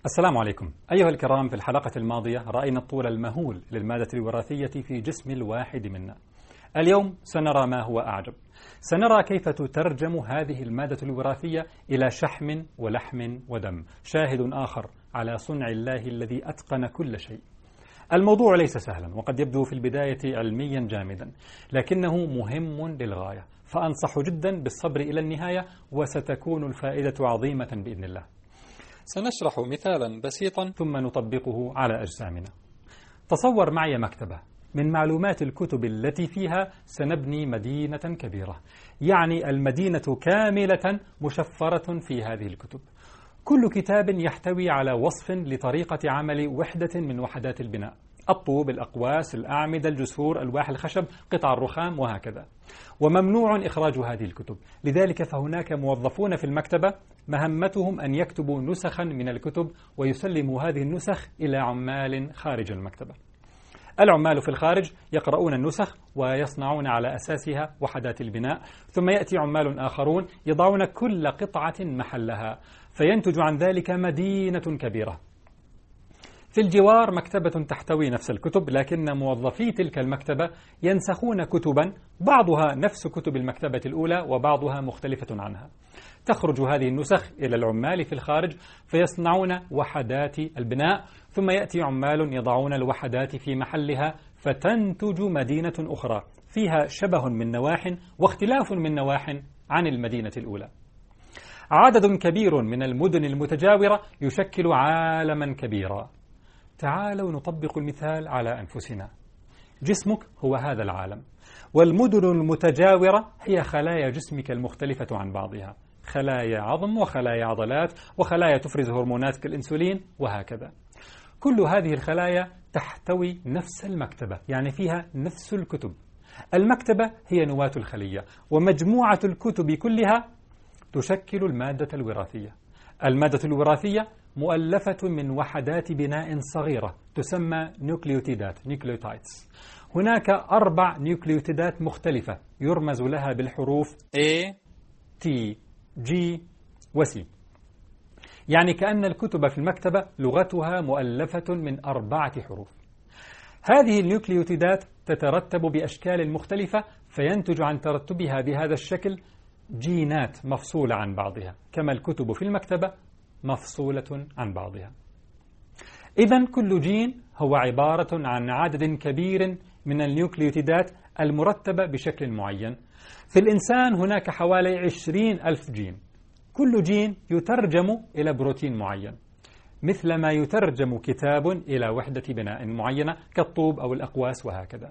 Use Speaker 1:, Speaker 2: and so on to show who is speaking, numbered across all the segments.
Speaker 1: السلام عليكم. أيها الكرام، في الحلقة الماضية رأينا الطول المهول للمادة الوراثية في جسم الواحد منا. اليوم سنرى ما هو أعجب، سنرى كيف تترجم هذه المادة الوراثية إلى شحم ولحم ودم، شاهد آخر على صنع الله الذي أتقن كل شيء. الموضوع ليس سهلا، وقد يبدو في البداية علميا جامدا، لكنه مهم للغاية، فأنصح جدا بالصبر إلى النهاية وستكون الفائدة عظيمة بإذن الله. سنشرح مثالا بسيطا ثم نطبقه على أجسامنا. تصور معي مكتبة، من معلومات الكتب التي فيها سنبني مدينة كبيرة، يعني المدينة كاملة مشفرة في هذه الكتب. كل كتاب يحتوي على وصف لطريقة عمل وحدة من وحدات البناء: الطوب، الأقواس، الأعمدة، الجسور، ألواح الخشب، قطع الرخام، وهكذا. وممنوع إخراج هذه الكتب، لذلك فهناك موظفون في المكتبة مهمتهم أن يكتبوا نسخا من الكتب ويسلموا هذه النسخ إلى عمال خارج المكتبة. العمال في الخارج يقرؤون النسخ ويصنعون على أساسها وحدات البناء، ثم يأتي عمال آخرون يضعون كل قطعة محلها، فينتج عن ذلك مدينة كبيرة. في الجوار مكتبة تحتوي نفس الكتب، لكن موظفي تلك المكتبة ينسخون كتبا بعضها نفس كتب المكتبة الأولى وبعضها مختلفة عنها. تخرج هذه النسخ إلى العمال في الخارج فيصنعون وحدات البناء، ثم يأتي عمال يضعون الوحدات في محلها، فتنتج مدينة أخرى فيها شبه من نواح واختلاف من نواح عن المدينة الأولى. عدد كبير من المدن المتجاورة يشكل عالما كبيرا. تعالوا نطبق المثال على أنفسنا. جسمك هو هذا العالم، والمدن المتجاورة هي خلايا جسمك المختلفة عن بعضها: خلايا عظم، وخلايا عضلات، وخلايا تفرز هرمونات كالإنسولين، وهكذا. كل هذه الخلايا تحتوي نفس المكتبة، يعني فيها نفس الكتب. المكتبة هي نواة الخلية، ومجموعة الكتب كلها تشكل المادة الوراثية. المادة الوراثية مؤلفة من وحدات بناء صغيرة تسمى نيوكليوتيدات، نيوكليوتايدز. هناك 4 نيوكليوتيدات مختلفة يرمز لها بالحروف A، T، G و C. يعني كأن الكتب في المكتبة لغتها مؤلفة من 4 حروف. هذه النيوكليوتيدات تترتب بأشكال مختلفة، فينتج عن ترتبها بهذا الشكل جينات مفصولة عن بعضها، كما الكتب في المكتبة مفصولة عن بعضها. إذن كل جين هو عبارة عن عدد كبير من النيوكليوتيدات المرتبة بشكل معين. في الإنسان هناك حوالي 20,000 جين، كل جين يترجم إلى بروتين معين، مثل ما يترجم كتاب إلى وحدة بناء معينة كالطوب أو الأقواس وهكذا.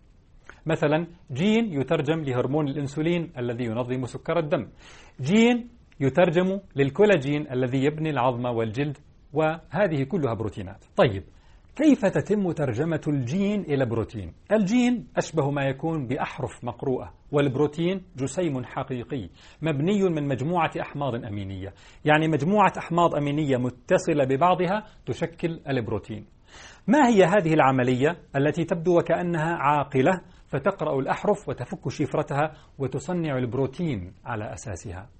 Speaker 1: مثلا جين يترجم لهرمون الإنسولين الذي ينظم سكر الدم، جين يترجم للكولاجين الذي يبني العظم والجلد، وهذه كلها بروتينات. طيب، كيف تتم ترجمة الجين إلى بروتين؟ الجين أشبه ما يكون بأحرف مقروءة، والبروتين جسيم حقيقي مبني من مجموعة أحماض أمينية، يعني مجموعة أحماض أمينية متصلة ببعضها تشكل البروتين. ما هي هذه العملية التي تبدو وكأنها عاقلة، فتقرأ الأحرف وتفك شفرتها وتصنع البروتين على أساسها؟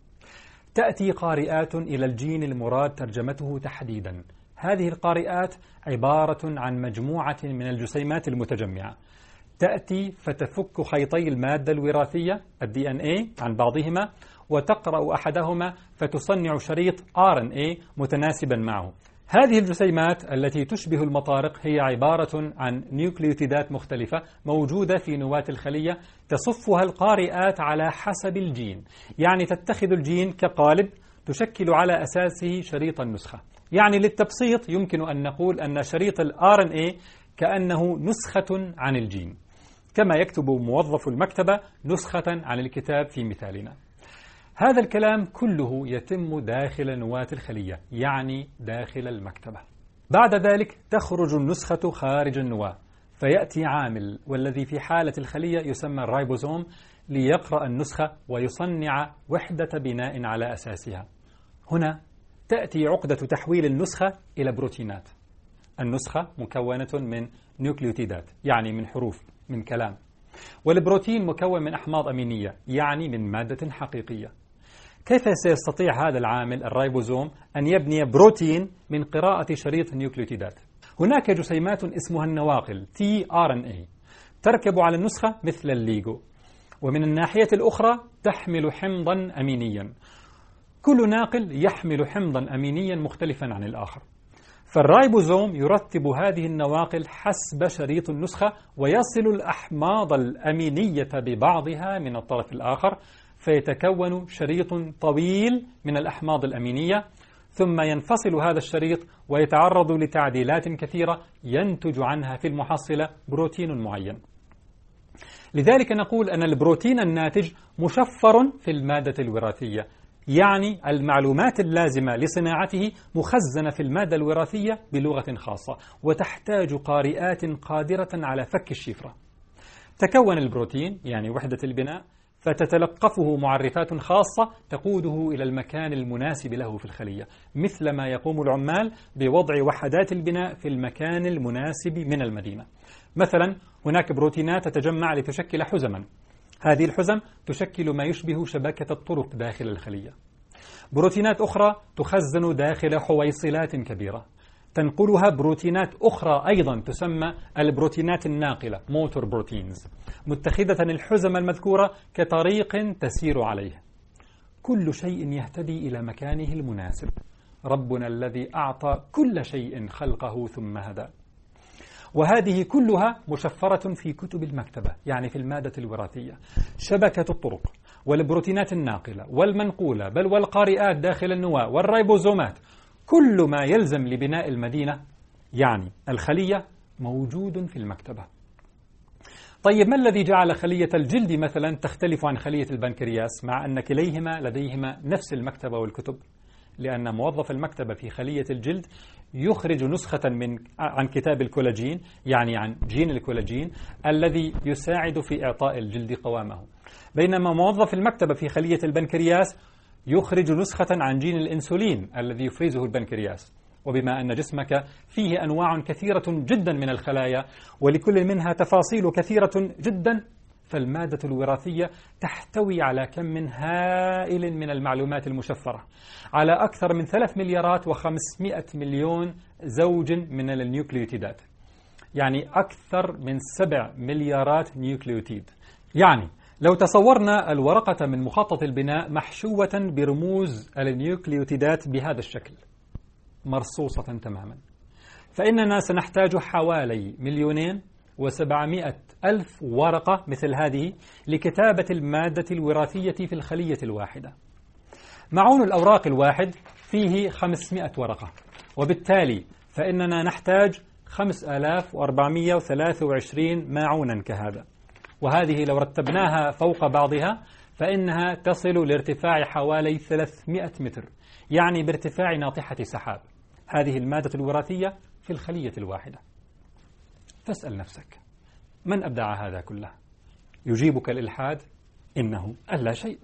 Speaker 1: تأتي قارئات إلى الجين المراد ترجمته تحديدا. هذه القارئات عبارة عن مجموعة من الجسيمات المتجمعة، تأتي فتفك خيطي المادة الوراثية الDNA عن بعضهما، وتقرأ أحدهما فتصنع شريط RNA متناسبا معه. هذه الجسيمات التي تشبه المطارق هي عبارة عن نيوكليوتيدات مختلفة موجودة في نواة الخلية، تصفها القارئات على حسب الجين، يعني تتخذ الجين كقالب تشكل على أساسه شريط النسخة. يعني للتبسيط يمكن أن نقول أن شريط الRNA كأنه نسخة عن الجين، كما يكتب موظف المكتبة نسخة عن الكتاب في مثالنا. هذا الكلام كله يتم داخل نواة الخلية، يعني داخل المكتبة. بعد ذلك تخرج النسخة خارج النواة، فيأتي عامل، والذي في حالة الخلية يسمى الرايبوزوم، ليقرأ النسخة ويصنع وحدة بناء على أساسها. هنا تأتي عقدة تحويل النسخة إلى بروتينات. النسخة مكونة من نيوكليوتيدات، يعني من حروف، من كلام، والبروتين مكون من أحماض أمينية، يعني من مادة حقيقية. كيف سيستطيع هذا العامل الرايبوزوم أن يبني بروتين من قراءة شريط النيوكليوتيدات؟ هناك جسيمات اسمها النواقل tRNA تركب على النسخة مثل الليجو، ومن الناحية الأخرى تحمل حمضا أمينيا، كل ناقل يحمل حمضا أمينيا مختلفا عن الآخر. فالرايبوزوم يرتب هذه النواقل حسب شريط النسخة ويصل الأحماض الأمينية ببعضها من الطرف الآخر، فيتكون شريط طويل من الأحماض الأمينية، ثم ينفصل هذا الشريط ويتعرض لتعديلات كثيرة ينتج عنها في المحصلة بروتين معين. لذلك نقول أن البروتين الناتج مشفر في المادة الوراثية، يعني المعلومات اللازمة لصناعته مخزنة في المادة الوراثية بلغة خاصة، وتحتاج قارئات قادرة على فك الشفرة. تكون البروتين يعني وحدة البناء، فتتلقفه معرفات خاصة تقوده إلى المكان المناسب له في الخلية، مثل ما يقوم العمال بوضع وحدات البناء في المكان المناسب من المدينة. مثلا هناك بروتينات تتجمع لتشكل حزما، هذه الحزم تشكل ما يشبه شبكة الطرق داخل الخلية. بروتينات أخرى تخزن داخل حويصلات كبيرة، تنقلها بروتينات أخرى أيضا تسمى البروتينات الناقلة موتور بروتينز، متخذة الحزم المذكورة كطريق تسير عليه. كل شيء يهتدي إلى مكانه المناسب. ربنا الذي أعطى كل شيء خلقه ثم هدى. وهذه كلها مشفرة في كتب المكتبة، يعني في المادة الوراثية. شبكة الطرق والبروتينات الناقلة والمنقولة بل والقارئات داخل النواة والرايبوزومات، كل ما يلزم لبناء المدينة يعني الخلية موجود في المكتبة. طيب ما الذي جعل خلية الجلد مثلا تختلف عن خلية البنكرياس مع أن كليهما لديهما نفس المكتبة والكتب؟ لأن موظف المكتبة في خلية الجلد يخرج نسخة عن كتاب الكولاجين، يعني عن جين الكولاجين الذي يساعد في إعطاء الجلد قوامه، بينما موظف المكتبة في خلية البنكرياس يخرج نسخة عن جين الإنسولين الذي يفرزه البنكرياس. وبما أن جسمك فيه أنواع كثيرة جدا من الخلايا ولكل منها تفاصيل كثيرة جدا، فالمادة الوراثية تحتوي على كم هائل من المعلومات المشفرة، على أكثر من 3,500,000,000 زوج من النيوكليوتيدات، يعني أكثر من 7 مليارات نيوكليوتيد. يعني لو تصورنا الورقة من مخطط البناء محشوة برموز النيوكليوتيدات بهذا الشكل مرصوصة تماما، فإننا سنحتاج حوالي 2,700,000 ورقة مثل هذه لكتابة المادة الوراثية في الخلية الواحدة. معون الأوراق الواحد فيه 500 ورقة، وبالتالي فإننا نحتاج 5,423 معونا كهذا، وهذه لو رتبناها فوق بعضها فإنها تصل لارتفاع حوالي 300 متر، يعني بارتفاع ناطحة سحاب. هذه المادة الوراثية في الخلية الواحدة. فاسأل نفسك من أبدع هذا كله؟ يجيبك الإلحاد إنه اللا شيء.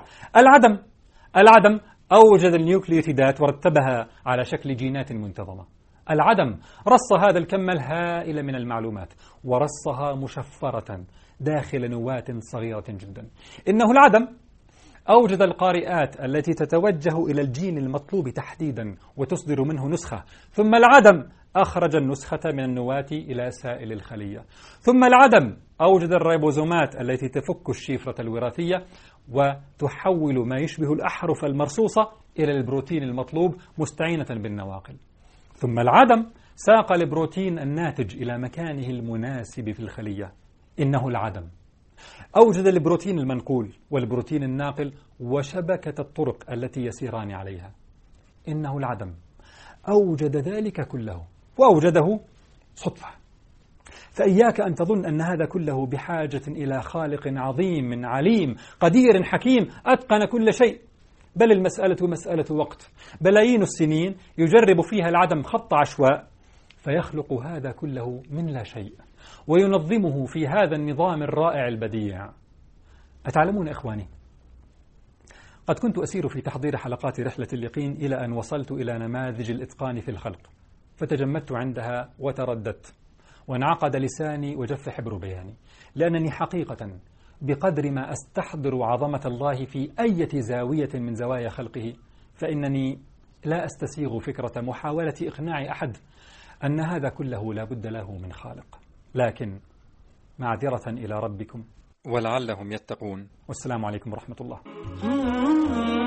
Speaker 1: العدم أوجد النيوكليوتيدات ورتبها على شكل جينات منتظمة. العدم رص هذا الكم الهائل من المعلومات ورصها مشفرة داخل نواة صغيرة جدا. إنه العدم أوجد القارئات التي تتوجه إلى الجين المطلوب تحديدا وتصدر منه نسخة، ثم العدم أخرج النسخة من النواة إلى سائل الخلية، ثم العدم أوجد الريبوزومات التي تفك الشفرة الوراثية وتحول ما يشبه الأحرف المرصوصة إلى البروتين المطلوب مستعينة بالنواقل، ثم العدم ساق البروتين الناتج إلى مكانه المناسب في الخلية. إنه العدم أوجد البروتين المنقول والبروتين الناقل وشبكة الطرق التي يسيران عليها. إنه العدم أوجد ذلك كله، وأوجده صدفة. فإياك أن تظن أن هذا كله بحاجة إلى خالق عظيم عليم قدير حكيم أتقن كل شيء، بل المسألة مسألة وقت، بلايين السنين يجرب فيها العدم خط عشواء فيخلق هذا كله من لا شيء وينظمه في هذا النظام الرائع البديع. أتعلمون إخواني، قد كنت أسير في تحضير حلقات رحلة اليقين إلى أن وصلت إلى نماذج الإتقان في الخلق، فتجمدت عندها وترددت، وانعقد لساني وجف حبر بياني، لأنني حقيقة بقدر ما أستحضر عظمة الله في أي زاوية من زوايا خلقه، فإنني لا أستسيغ فكرة محاولة إقناع أحد أن هذا كله لا بد له من خالق. لكن معذرة إلى ربكم ولعلهم يتقون، والسلام عليكم ورحمة الله.